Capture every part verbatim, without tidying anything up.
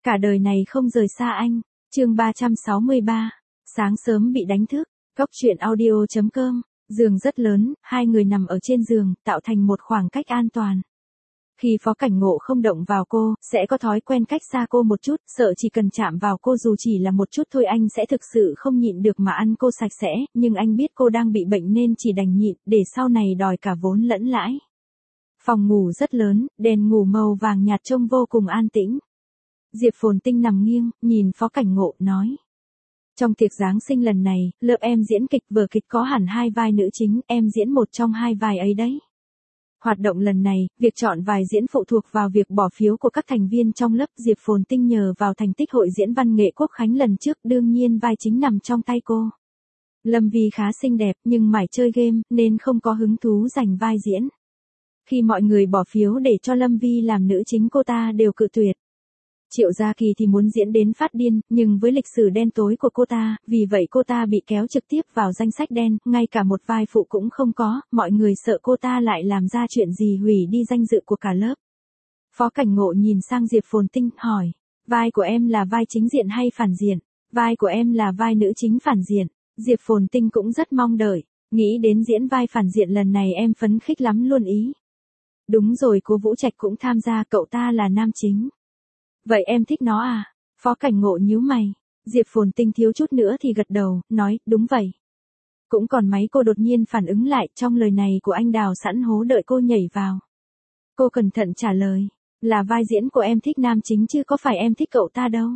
cả đời này không rời xa anh. Chương ba trăm sáu mươi ba. Sáng sớm bị đánh thức. Góc truyện audio chấm com. Giường rất lớn, hai người nằm ở trên giường, tạo thành một khoảng cách an toàn. Khi Phó Cảnh Ngộ không động vào cô, sẽ có thói quen cách xa cô một chút, sợ chỉ cần chạm vào cô dù chỉ là một chút thôi anh sẽ thực sự không nhịn được mà ăn cô sạch sẽ, nhưng anh biết cô đang bị bệnh nên chỉ đành nhịn, để sau này đòi cả vốn lẫn lãi. Phòng ngủ rất lớn, đèn ngủ màu vàng nhạt trông vô cùng an tĩnh. Diệp Phồn Tinh nằm nghiêng, nhìn Phó Cảnh Ngộ, nói. Trong tiệc Giáng sinh lần này, lớp em diễn kịch vở kịch có hẳn hai vai nữ chính, em diễn một trong hai vai ấy đấy. Hoạt động lần này, việc chọn vai diễn phụ thuộc vào việc bỏ phiếu của các thành viên trong lớp. Diệp Phồn Tinh nhờ vào thành tích hội diễn văn nghệ quốc khánh lần trước, đương nhiên vai chính nằm trong tay cô. Lâm Vi khá xinh đẹp nhưng mải chơi game nên không có hứng thú giành vai diễn. Khi mọi người bỏ phiếu để cho Lâm Vi làm nữ chính, cô ta đều cự tuyệt. Triệu Gia Kỳ thì muốn diễn đến phát điên, nhưng với lịch sử đen tối của cô ta, vì vậy cô ta bị kéo trực tiếp vào danh sách đen, ngay cả một vai phụ cũng không có, mọi người sợ cô ta lại làm ra chuyện gì hủy đi danh dự của cả lớp. Phó Cảnh Ngộ nhìn sang Diệp Phồn Tinh, hỏi, vai của em là vai chính diện hay phản diện? Vai của em là vai nữ chính phản diện. Diệp Phồn Tinh cũng rất mong đợi, nghĩ đến diễn vai phản diện lần này em phấn khích lắm luôn ý. Đúng rồi, Cố Vũ Trạch cũng tham gia, cậu ta là nam chính. Vậy em thích nó à? Phó Cảnh Ngộ nhíu mày. Diệp Phồn Tinh thiếu chút nữa thì gật đầu, nói, đúng vậy. Cũng còn máy cô đột nhiên phản ứng lại, trong lời này của anh đào sẵn hố đợi cô nhảy vào. Cô cẩn thận trả lời, là vai diễn của em thích nam chính chứ có phải em thích cậu ta đâu.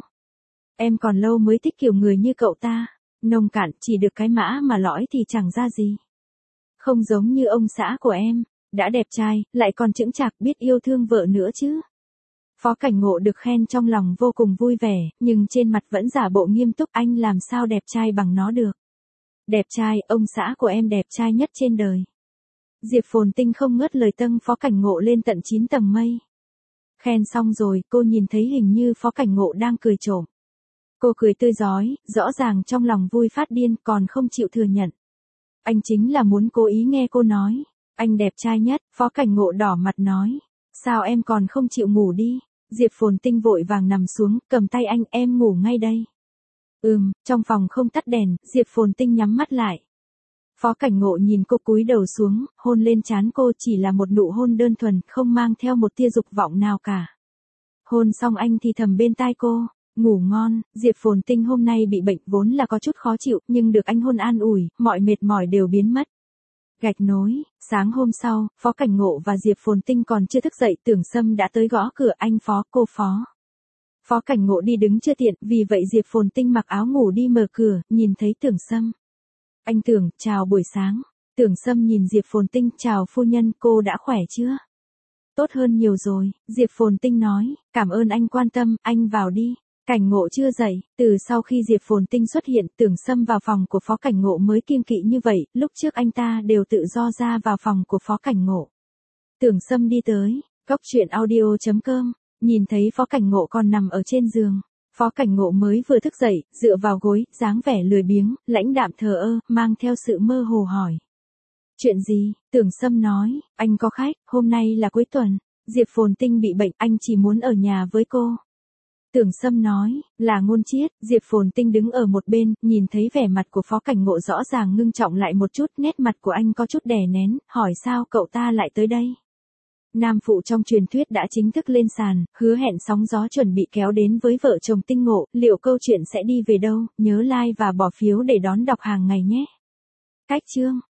Em còn lâu mới thích kiểu người như cậu ta. Nông cạn, chỉ được cái mã mà lõi thì chẳng ra gì. Không giống như ông xã của em, đã đẹp trai, lại còn chững chạc, biết yêu thương vợ nữa chứ. Phó Cảnh Ngộ được khen trong lòng vô cùng vui vẻ, nhưng trên mặt vẫn giả bộ nghiêm túc, anh làm sao đẹp trai bằng nó được. Đẹp trai, ông xã của em đẹp trai nhất trên đời. Diệp Phồn Tinh không ngớt lời tâng Phó Cảnh Ngộ lên tận chín tầng mây. Khen xong rồi, cô nhìn thấy hình như Phó Cảnh Ngộ đang cười trộm. Cô cười tươi rói, rõ ràng trong lòng vui phát điên, còn không chịu thừa nhận. Anh chính là muốn cố ý nghe cô nói, anh đẹp trai nhất. Phó Cảnh Ngộ đỏ mặt nói, sao em còn không chịu ngủ đi. Diệp Phồn Tinh vội vàng nằm xuống, cầm tay anh, em ngủ ngay đây. Ừm, trong phòng không tắt đèn, Diệp Phồn Tinh nhắm mắt lại. Phó Cảnh Ngộ nhìn cô cúi đầu xuống, hôn lên trán cô, chỉ là một nụ hôn đơn thuần, không mang theo một tia dục vọng nào cả. Hôn xong anh thì thầm bên tai cô, ngủ ngon. Diệp Phồn Tinh hôm nay bị bệnh vốn là có chút khó chịu, nhưng được anh hôn an ủi, mọi mệt mỏi đều biến mất. Gạch nối, sáng hôm sau, Phó Cảnh Ngộ và Diệp Phồn Tinh còn chưa thức dậy, Tưởng Sâm đã tới gõ cửa, anh Phó, cô Phó. Phó Cảnh Ngộ đi đứng chưa tiện, vì vậy Diệp Phồn Tinh mặc áo ngủ đi mở cửa, nhìn thấy Tưởng Sâm. Anh Tưởng, chào buổi sáng. Tưởng Sâm nhìn Diệp Phồn Tinh, chào phu nhân, cô đã khỏe chưa? Tốt hơn nhiều rồi, Diệp Phồn Tinh nói, cảm ơn anh quan tâm, anh vào đi. Cảnh Ngộ chưa dậy, từ sau khi Diệp Phồn Tinh xuất hiện, Tưởng Sâm vào phòng của Phó Cảnh Ngộ mới kiêng kỵ như vậy, lúc trước anh ta đều tự do ra vào phòng của Phó Cảnh Ngộ. Tưởng Sâm đi tới, góc truyện audio chấm com, nhìn thấy Phó Cảnh Ngộ còn nằm ở trên giường. Phó Cảnh Ngộ mới vừa thức dậy, dựa vào gối, dáng vẻ lười biếng, lãnh đạm thờ ơ, mang theo sự mơ hồ hỏi. Chuyện gì? Tưởng Sâm nói, anh có khách, hôm nay là cuối tuần. Diệp Phồn Tinh bị bệnh, anh chỉ muốn ở nhà với cô. Tưởng Sâm nói, là Ngôn Chiết. Diệp Phồn Tinh đứng ở một bên, nhìn thấy vẻ mặt của Phó Cảnh Ngộ rõ ràng ngưng trọng lại một chút, nét mặt của anh có chút đè nén, hỏi sao cậu ta lại tới đây. Nam phụ trong truyền thuyết đã chính thức lên sàn, hứa hẹn sóng gió chuẩn bị kéo đến với vợ chồng Tinh Ngộ, liệu câu chuyện sẽ đi về đâu, nhớ like và bỏ phiếu để đón đọc hàng ngày nhé. Cách chương